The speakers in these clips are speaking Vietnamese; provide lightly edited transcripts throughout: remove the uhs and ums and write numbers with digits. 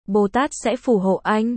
Bồ Tát sẽ phù hộ anh.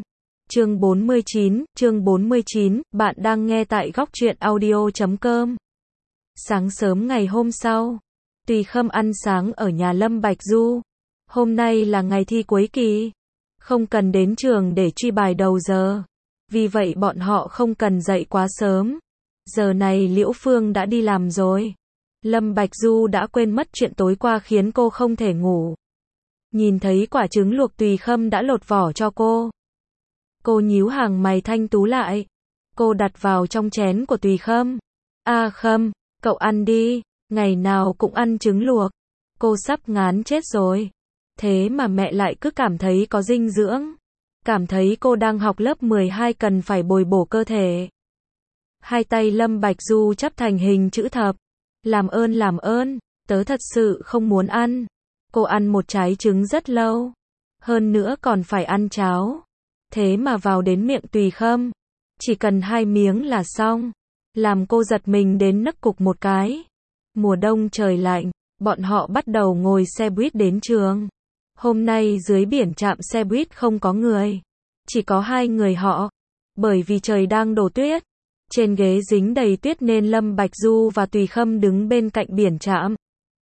Chương 49, bạn đang nghe tại góc truyện audio.com. Sáng sớm ngày hôm sau, Tùy Khâm ăn sáng ở nhà Lâm Bạch Du. Hôm nay là ngày thi cuối kỳ, không cần đến trường để truy bài đầu giờ. Vì vậy bọn họ không cần dậy quá sớm. Giờ này Liễu Phương đã đi làm rồi. Lâm Bạch Du đã quên mất chuyện tối qua khiến cô không thể ngủ. Nhìn thấy quả trứng luộc Tùy Khâm đã lột vỏ cho cô. Cô nhíu hàng mày thanh tú lại. Cô đặt vào trong chén của Tùy Khâm. Khâm, cậu ăn đi, ngày nào cũng ăn trứng luộc. Cô sắp ngán chết rồi. Thế mà mẹ lại cứ cảm thấy có dinh dưỡng. Cảm thấy cô đang học lớp 12 cần phải bồi bổ cơ thể. Hai tay Lâm Bạch Du chắp thành hình chữ thập. Làm ơn, tớ thật sự không muốn ăn. Cô ăn một trái trứng rất lâu. Hơn nữa còn phải ăn cháo. Thế mà vào đến miệng Tùy Khâm. Chỉ cần 2 miếng là xong. Làm cô giật mình đến nấc cục một cái. Mùa đông trời lạnh, bọn họ bắt đầu ngồi xe buýt đến trường. Hôm nay dưới biển trạm xe buýt không có người. Chỉ có 2 người họ. Bởi vì trời đang đổ tuyết. Trên ghế dính đầy tuyết nên Lâm Bạch Du và Tùy Khâm đứng bên cạnh biển trạm.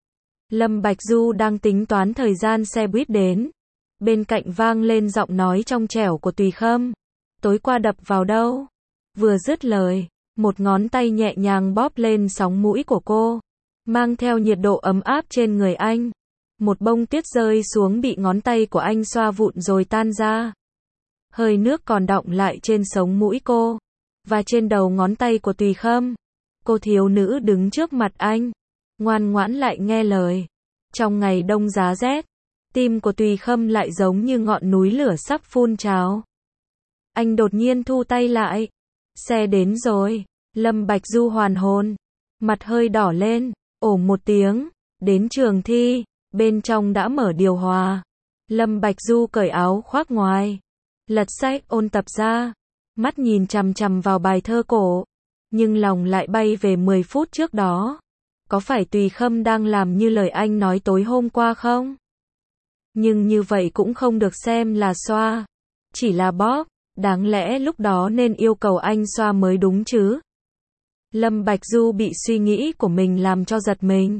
Lâm Bạch Du đang tính toán thời gian xe buýt đến. Bên cạnh vang lên giọng nói trong trẻo của Tùy Khâm. Tối qua đập vào đâu? Vừa dứt lời, một ngón tay nhẹ nhàng bóp lên sóng mũi của cô, mang theo nhiệt độ ấm áp trên người anh. Một bông tuyết rơi xuống bị ngón tay của anh xoa vụn rồi tan ra. Hơi nước còn đọng lại trên sống mũi cô, và trên đầu ngón tay của Tùy Khâm. Cô thiếu nữ đứng trước mặt anh, ngoan ngoãn lại nghe lời. Trong ngày đông giá rét, tim của Tùy Khâm lại giống như ngọn núi lửa sắp phun trào. Anh đột nhiên thu tay lại. Xe đến rồi. Lâm Bạch Du hoàn hồn, mặt hơi đỏ lên. Ồ một tiếng, đến trường thi, bên trong đã mở điều hòa. Lâm Bạch Du cởi áo khoác ngoài, lật sách ôn tập ra, mắt nhìn chằm chằm vào bài thơ cổ, nhưng lòng lại bay về 10 phút trước đó. Có phải Tùy Khâm đang làm như lời anh nói tối hôm qua không? Nhưng như vậy cũng không được xem là xoa, chỉ là bóp, đáng lẽ lúc đó nên yêu cầu anh xoa mới đúng chứ. Lâm Bạch Du bị suy nghĩ của mình làm cho giật mình.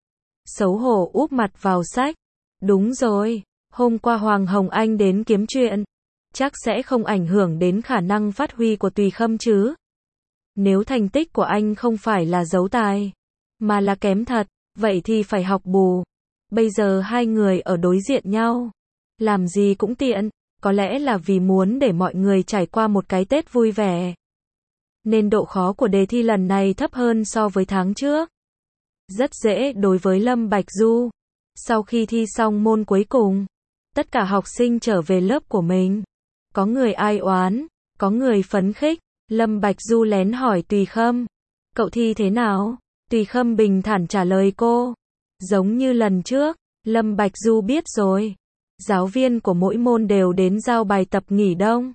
Xấu hổ úp mặt vào sách. Đúng rồi, hôm qua Hoàng Hồng Anh đến kiếm chuyện, chắc sẽ không ảnh hưởng đến khả năng phát huy của Tùy Khâm chứ. Nếu thành tích của anh không phải là giấu tài, mà là kém thật, vậy thì phải học bù. Bây giờ 2 người ở đối diện nhau, làm gì cũng tiện, có lẽ là vì muốn để mọi người trải qua một cái Tết vui vẻ. Nên độ khó của đề thi lần này thấp hơn so với tháng trước. Rất dễ đối với Lâm Bạch Du. Sau khi thi xong môn cuối cùng, tất cả học sinh trở về lớp của mình. Có người ai oán, có người phấn khích. Lâm Bạch Du lén hỏi Tùy Khâm, cậu thi thế nào? Tùy Khâm bình thản trả lời cô. Giống như lần trước, Lâm Bạch Du biết rồi. Giáo viên của mỗi môn đều đến giao bài tập nghỉ đông.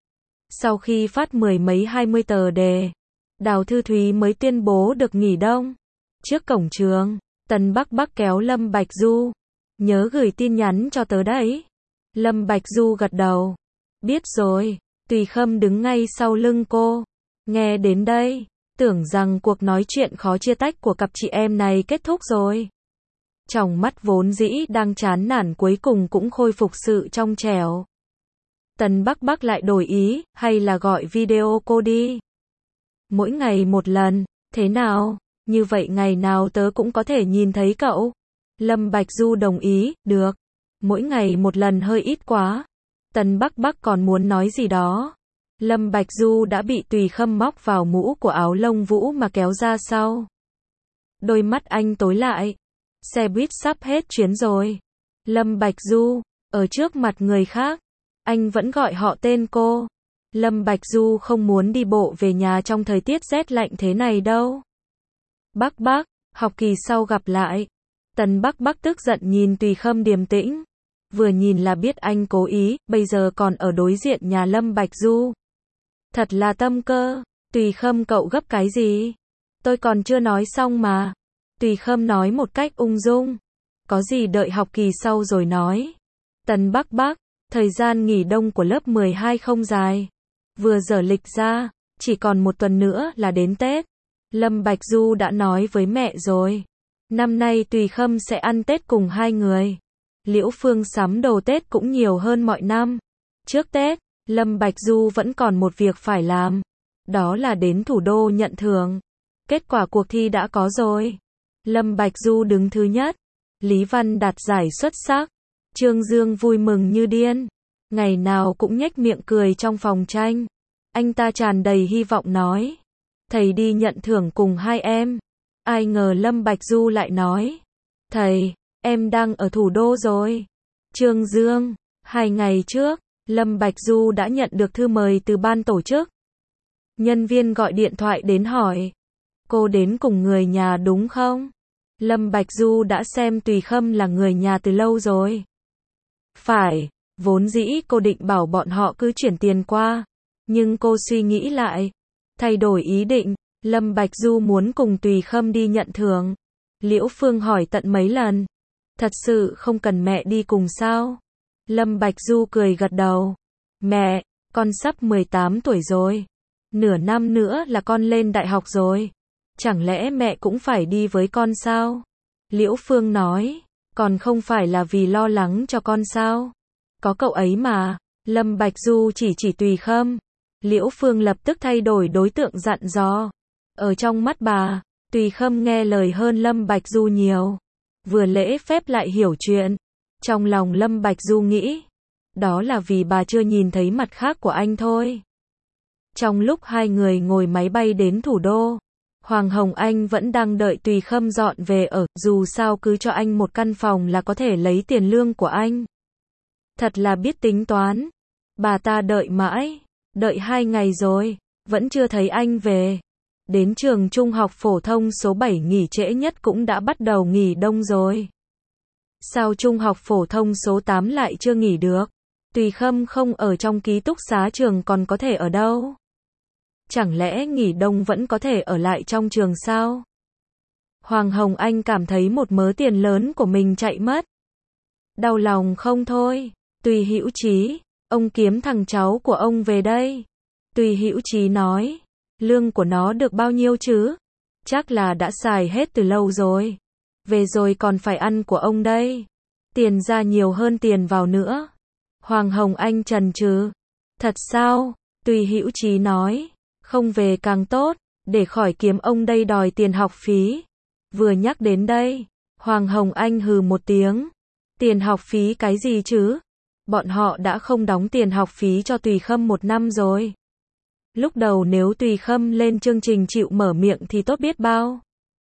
Sau khi phát 10 mấy 20 tờ đề, Đào Thư Thúy mới tuyên bố được nghỉ đông. Trước cổng trường, Tần Bắc Bắc kéo Lâm Bạch Du. Nhớ gửi tin nhắn cho tớ đấy. Lâm Bạch Du gật đầu. Biết rồi. Tùy Khâm đứng ngay sau lưng cô. Nghe đến đây, tưởng rằng cuộc nói chuyện khó chia tách của cặp chị em này kết thúc rồi. Tròng mắt vốn dĩ đang chán nản cuối cùng cũng khôi phục sự trong trẻo. Tần Bắc Bắc lại đổi ý, hay là gọi video cô đi. Mỗi ngày một lần, thế nào? Như vậy ngày nào tớ cũng có thể nhìn thấy cậu. Lâm Bạch Du đồng ý, được. Mỗi ngày một lần hơi ít quá. Tần Bắc Bắc còn muốn nói gì đó. Lâm Bạch Du đã bị Tùy Khâm móc vào mũ của áo lông vũ mà kéo ra sau. Đôi mắt anh tối lại. Xe buýt sắp hết chuyến rồi. Lâm Bạch Du, ở trước mặt người khác, anh vẫn gọi họ tên cô. Lâm Bạch Du không muốn đi bộ về nhà trong thời tiết rét lạnh thế này đâu. Bắc Bắc, học kỳ sau gặp lại. Tần Bắc Bắc tức giận nhìn Tùy Khâm điềm tĩnh. Vừa nhìn là biết anh cố ý, bây giờ còn ở đối diện nhà Lâm Bạch Du. Thật là tâm cơ. Tùy Khâm cậu gấp cái gì? Tôi còn chưa nói xong mà. Tùy Khâm nói một cách ung dung. Có gì đợi học kỳ sau rồi nói. Tần Bắc Bắc, Thời gian nghỉ đông của lớp 12 không dài. Vừa dở lịch ra, chỉ còn một tuần nữa là đến Tết. Lâm Bạch Du đã nói với mẹ rồi. Năm nay Tùy Khâm sẽ ăn Tết cùng hai người. Liễu Phương sắm đồ Tết cũng nhiều hơn mọi năm. Trước Tết, Lâm Bạch Du vẫn còn một việc phải làm. Đó là đến thủ đô nhận thưởng. Kết quả cuộc thi đã có rồi. Lâm Bạch Du đứng thứ nhất. Lý Văn đạt giải xuất sắc. Trương Dương vui mừng như điên. Ngày nào cũng nhếch miệng cười trong phòng tranh. Anh ta tràn đầy hy vọng nói. Thầy đi nhận thưởng cùng hai em. Ai ngờ Lâm Bạch Du lại nói. Thầy, em đang ở thủ đô rồi. Trương Dương, 2 ngày trước, Lâm Bạch Du đã nhận được thư mời từ ban tổ chức. Nhân viên gọi điện thoại đến hỏi. Cô đến cùng người nhà đúng không? Lâm Bạch Du đã xem Tùy Khâm là người nhà từ lâu rồi. Phải, vốn dĩ cô định bảo bọn họ cứ chuyển tiền qua. Nhưng cô suy nghĩ lại. Thay đổi ý định, Lâm Bạch Du muốn cùng Tùy Khâm đi nhận thưởng. Liễu Phương hỏi tận mấy lần. Thật sự không cần mẹ đi cùng sao? Lâm Bạch Du cười gật đầu. Mẹ, con sắp 18 tuổi rồi. Nửa năm nữa là con lên đại học rồi. Chẳng lẽ mẹ cũng phải đi với con sao? Liễu Phương nói. Còn không phải là vì lo lắng cho con sao? Có cậu ấy mà. Lâm Bạch Du chỉ Tùy Khâm. Liễu Phương lập tức thay đổi đối tượng dặn dò. Ở trong mắt bà, Tùy Khâm nghe lời hơn Lâm Bạch Du nhiều. Vừa lễ phép lại hiểu chuyện. Trong lòng Lâm Bạch Du nghĩ. Đó là vì bà chưa nhìn thấy mặt khác của anh thôi. Trong lúc hai người ngồi máy bay đến thủ đô, Hoàng Hồng Anh vẫn đang đợi Tùy Khâm dọn về ở, dù sao cứ cho anh một căn phòng là có thể lấy tiền lương của anh. Thật là biết tính toán. Bà ta đợi mãi, đợi 2 ngày rồi, vẫn chưa thấy anh về. Đến trường trung học phổ thông số 7 nghỉ trễ nhất cũng đã bắt đầu nghỉ đông rồi. Sao trung học phổ thông số 8 lại chưa nghỉ được? Tùy Khâm không ở trong ký túc xá trường còn có thể ở đâu? Chẳng lẽ nghỉ đông vẫn có thể ở lại trong trường sao? Hoàng Hồng Anh cảm thấy một mớ tiền lớn của mình chạy mất. Đau lòng không thôi. Tùy Hữu Chí, ông kiếm thằng cháu của ông về đây. Tùy Hữu Chí nói, lương của nó được bao nhiêu chứ? Chắc là đã xài hết từ lâu rồi. Về rồi còn phải ăn của ông đây. Tiền ra nhiều hơn tiền vào nữa. Hoàng Hồng Anh chần chừ. Thật sao? Tùy Hữu Chí nói, không về càng tốt, để khỏi kiếm ông đây đòi tiền học phí. Vừa nhắc đến đây, Hoàng Hồng Anh hừ một tiếng. Tiền học phí cái gì chứ? Bọn họ đã không đóng tiền học phí cho Tùy Khâm 1 năm rồi. Lúc đầu nếu Tùy Khâm lên chương trình chịu mở miệng thì tốt biết bao.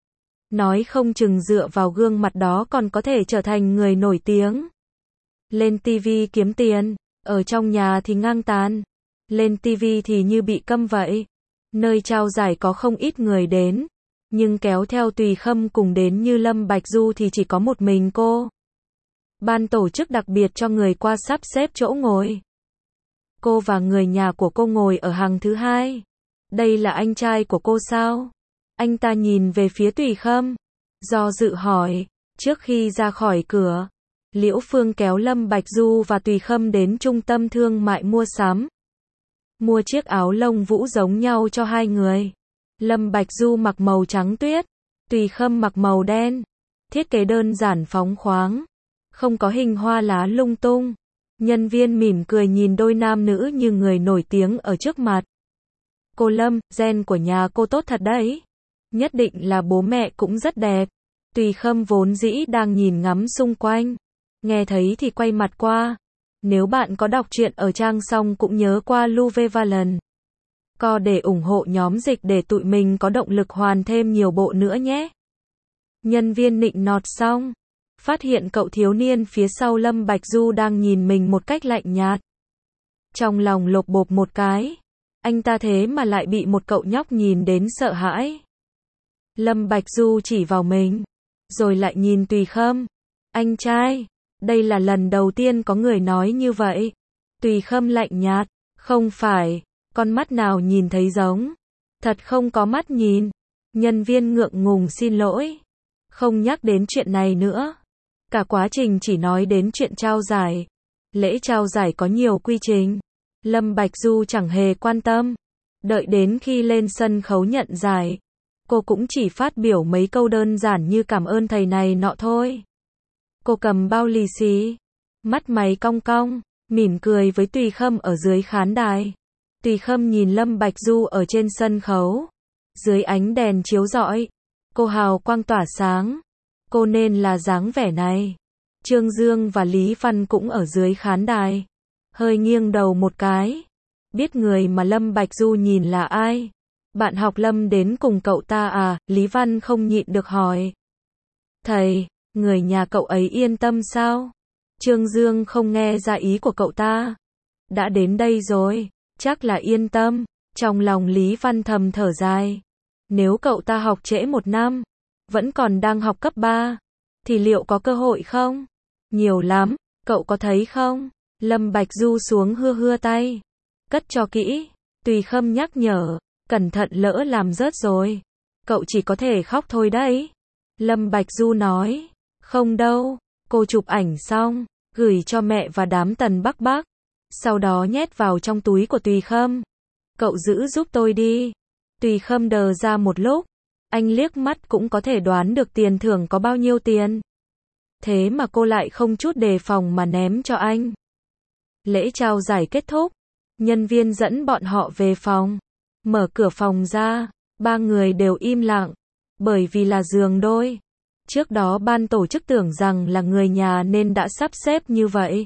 Nói không chừng dựa vào gương mặt đó còn có thể trở thành người nổi tiếng. Lên TV kiếm tiền, ở trong nhà thì ngang tàn. Lên TV thì như bị câm vậy. Nơi trao giải có không ít người đến, nhưng kéo theo Tùy Khâm cùng đến như Lâm Bạch Du thì chỉ có một mình cô. Ban tổ chức đặc biệt cho người qua sắp xếp chỗ ngồi. Cô và người nhà của cô ngồi ở hàng thứ 2. Đây là anh trai của cô sao? Anh ta nhìn về phía Tùy Khâm, do dự hỏi. Trước khi ra khỏi cửa, Liễu Phương kéo Lâm Bạch Du và Tùy Khâm đến trung tâm thương mại mua sắm. Mua chiếc áo lông vũ giống nhau cho hai người. Lâm Bạch Du mặc màu trắng tuyết, Tùy Khâm mặc màu đen. Thiết kế đơn giản phóng khoáng, không có hình hoa lá lung tung. Nhân viên mỉm cười nhìn đôi nam nữ như người nổi tiếng ở trước mặt. Cô Lâm, gen của nhà cô tốt thật đấy. Nhất định là bố mẹ cũng rất đẹp. Tùy Khâm vốn dĩ đang nhìn ngắm xung quanh. Nghe thấy thì quay mặt qua. Nếu bạn có đọc truyện ở trang xong cũng nhớ qua Luvevalan. Co để ủng hộ nhóm dịch để tụi mình có động lực hoàn thêm nhiều bộ nữa nhé. Nhân viên nịnh nọt xong, phát hiện cậu thiếu niên phía sau Lâm Bạch Du đang nhìn mình một cách lạnh nhạt. Trong lòng lột bột một cái. Anh ta thế mà lại bị một cậu nhóc nhìn đến sợ hãi. Lâm Bạch Du chỉ vào mình, rồi lại nhìn Tùy Khâm. Anh trai, đây là lần đầu tiên có người nói như vậy. Tùy Khâm lạnh nhạt, không phải, con mắt nào nhìn thấy giống. Thật không có mắt nhìn. Nhân viên ngượng ngùng xin lỗi. Không nhắc đến chuyện này nữa. Cả quá trình chỉ nói đến chuyện trao giải. Lễ trao giải có nhiều quy trình. Lâm Bạch Du chẳng hề quan tâm. Đợi đến khi lên sân khấu nhận giải, cô cũng chỉ phát biểu mấy câu đơn giản như cảm ơn thầy này nọ thôi. Cô cầm bao lì xì, mắt mày cong cong, mỉm cười với Tùy Khâm ở dưới khán đài. Tùy Khâm nhìn Lâm Bạch Du ở trên sân khấu. Dưới ánh đèn chiếu rọi, cô hào quang tỏa sáng. Cô nên là dáng vẻ này. Trương Dương và Lý Văn cũng ở dưới khán đài. Hơi nghiêng đầu một cái. Biết người mà Lâm Bạch Du nhìn là ai? Bạn học Lâm đến cùng cậu ta à? Lý Văn không nhịn được hỏi. Thầy, người nhà cậu ấy yên tâm sao? Trương Dương không nghe ra ý của cậu ta. Đã đến đây rồi, chắc là yên tâm. Trong lòng Lý Văn thầm thở dài. Nếu cậu ta học trễ 1 năm, vẫn còn đang học cấp 3, thì liệu có cơ hội không? Nhiều lắm, cậu có thấy không? Lâm Bạch Du xuống hưa tay. Cất cho kỹ. Tùy Khâm nhắc nhở. Cẩn thận lỡ làm rớt rồi. Cậu chỉ có thể khóc thôi đấy. Lâm Bạch Du nói. Không đâu. Cô chụp ảnh xong, gửi cho mẹ và đám Tần Bắc Bắc. Sau đó nhét vào trong túi của Tùy Khâm. Cậu giữ giúp tôi đi. Tùy Khâm đờ ra một lúc. Anh liếc mắt cũng có thể đoán được tiền thưởng có bao nhiêu tiền. Thế mà cô lại không chút đề phòng mà ném cho anh. Lễ trao giải kết thúc. Nhân viên dẫn bọn họ về phòng. Mở cửa phòng ra. 3 người đều im lặng. Bởi vì là giường đôi. Trước đó ban tổ chức tưởng rằng là người nhà nên đã sắp xếp như vậy.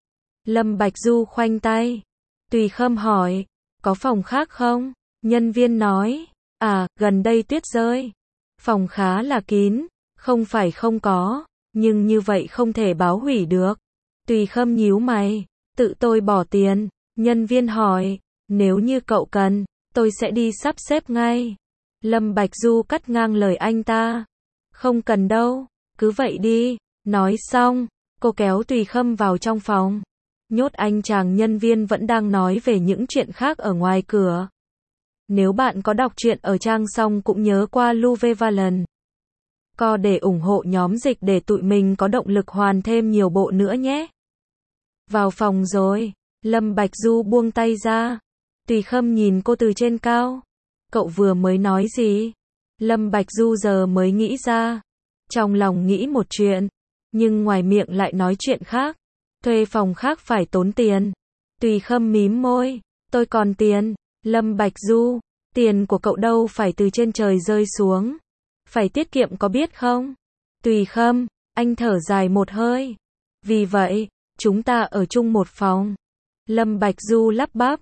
Lâm Bạch Du khoanh tay. Tùy Khâm hỏi. Có phòng khác không? Nhân viên nói. À, gần đây tuyết rơi. Phòng khá là kín. Không phải không có. Nhưng như vậy không thể báo hủy được. Tùy Khâm nhíu mày. Tự tôi bỏ tiền. Nhân viên hỏi. Nếu như cậu cần, tôi sẽ đi sắp xếp ngay. Lâm Bạch Du cắt ngang lời anh ta. Không cần đâu. Cứ vậy đi. Nói xong, cô kéo Tùy Khâm vào trong phòng. Nhốt anh chàng nhân viên vẫn đang nói về những chuyện khác ở ngoài cửa. Nếu bạn có đọc truyện ở trang xong cũng nhớ qua Luvevalan Co để ủng hộ nhóm dịch để tụi mình có động lực hoàn thêm nhiều bộ nữa nhé. Vào phòng rồi. Lâm Bạch Du buông tay ra. Tùy Khâm nhìn cô từ trên cao. Cậu vừa mới nói gì? Lâm Bạch Du giờ mới nghĩ ra. Trong lòng nghĩ một chuyện, nhưng ngoài miệng lại nói chuyện khác. Thuê phòng khác phải tốn tiền. Tùy Khâm mím môi. Tôi còn tiền. Lâm Bạch Du, tiền của cậu đâu phải từ trên trời rơi xuống. Phải tiết kiệm có biết không? Tùy Khâm, anh thở dài một hơi. Vì vậy, chúng ta ở chung một phòng. Lâm Bạch Du lắp bắp.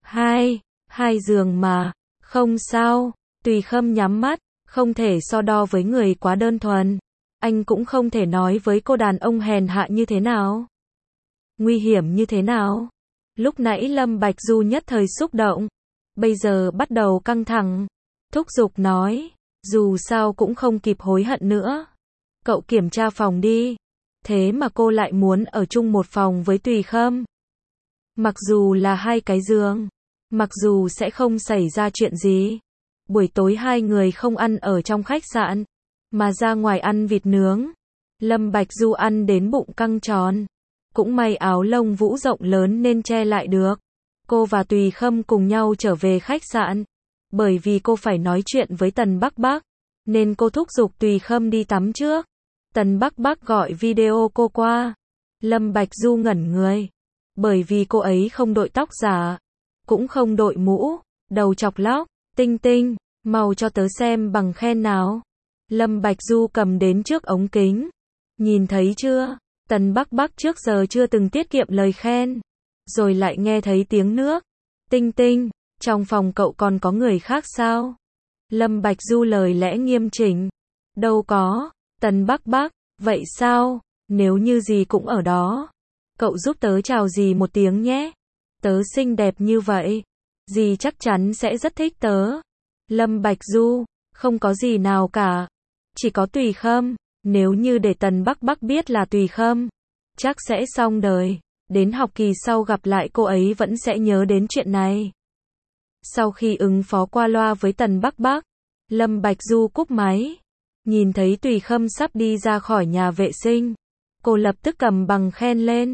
Hai giường mà. Không sao. Tùy Khâm nhắm mắt. Không thể so đo với người quá đơn thuần. Anh cũng không thể nói với cô đàn ông hèn hạ như thế nào. Nguy hiểm như thế nào. Lúc nãy Lâm Bạch Du nhất thời xúc động. Bây giờ bắt đầu căng thẳng. Thúc giục nói. Dù sao cũng không kịp hối hận nữa. Cậu kiểm tra phòng đi. Thế mà cô lại muốn ở chung một phòng với Tùy Khâm. Mặc dù là 2 cái giường. Mặc dù sẽ không xảy ra chuyện gì. Buổi tối 2 người không ăn ở trong khách sạn. Mà ra ngoài ăn vịt nướng. Lâm Bạch Du ăn đến bụng căng tròn. Cũng may áo lông vũ rộng lớn nên che lại được. Cô và Tùy Khâm cùng nhau trở về khách sạn. Bởi vì cô phải nói chuyện với Tần Bắc Bắc, nên cô thúc giục Tùy Khâm đi tắm trước. Tần Bắc Bắc gọi video cô qua. Lâm Bạch Du ngẩn người. Bởi vì cô ấy không đội tóc giả, cũng không đội mũ, đầu chọc lóc. Tinh Tinh, mau cho tớ xem bằng khen nào. Lâm Bạch Du cầm đến trước ống kính. Nhìn thấy chưa? Tần Bắc Bắc trước giờ chưa từng tiết kiệm lời khen. Rồi lại nghe thấy tiếng nước. Tinh Tinh, trong phòng cậu còn có người khác sao? Lâm Bạch Du lời lẽ nghiêm chỉnh. Đâu có. Tần Bắc Bắc, vậy sao? Nếu như gì cũng ở đó. Cậu giúp tớ chào dì một tiếng nhé. Tớ xinh đẹp như vậy. Dì chắc chắn sẽ rất thích tớ. Lâm Bạch Du, không có gì nào cả. Chỉ có Tùy Khâm. Nếu như để Tần Bắc Bắc biết là Tùy Khâm, chắc sẽ xong đời. Đến học kỳ sau gặp lại cô ấy vẫn sẽ nhớ đến chuyện này. Sau khi ứng phó qua loa với Tần Bắc Bắc, Lâm Bạch Du cúp máy. Nhìn thấy Tùy Khâm sắp đi ra khỏi nhà vệ sinh, cô lập tức cầm bằng khen lên.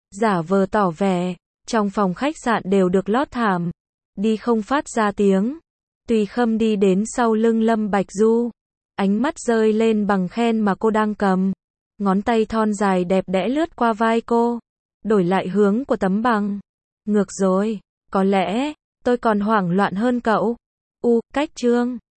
giả vờ tỏ vẻ, trong phòng khách sạn đều được lót thảm, đi không phát ra tiếng. Tùy Khâm đi đến sau lưng Lâm Bạch Du, ánh mắt rơi lên bằng khen mà cô đang cầm. Ngón tay thon dài đẹp đẽ lướt qua vai cô, đổi lại hướng của tấm bằng. Ngược rồi, có lẽ, tôi còn hoảng loạn hơn cậu. Cách chương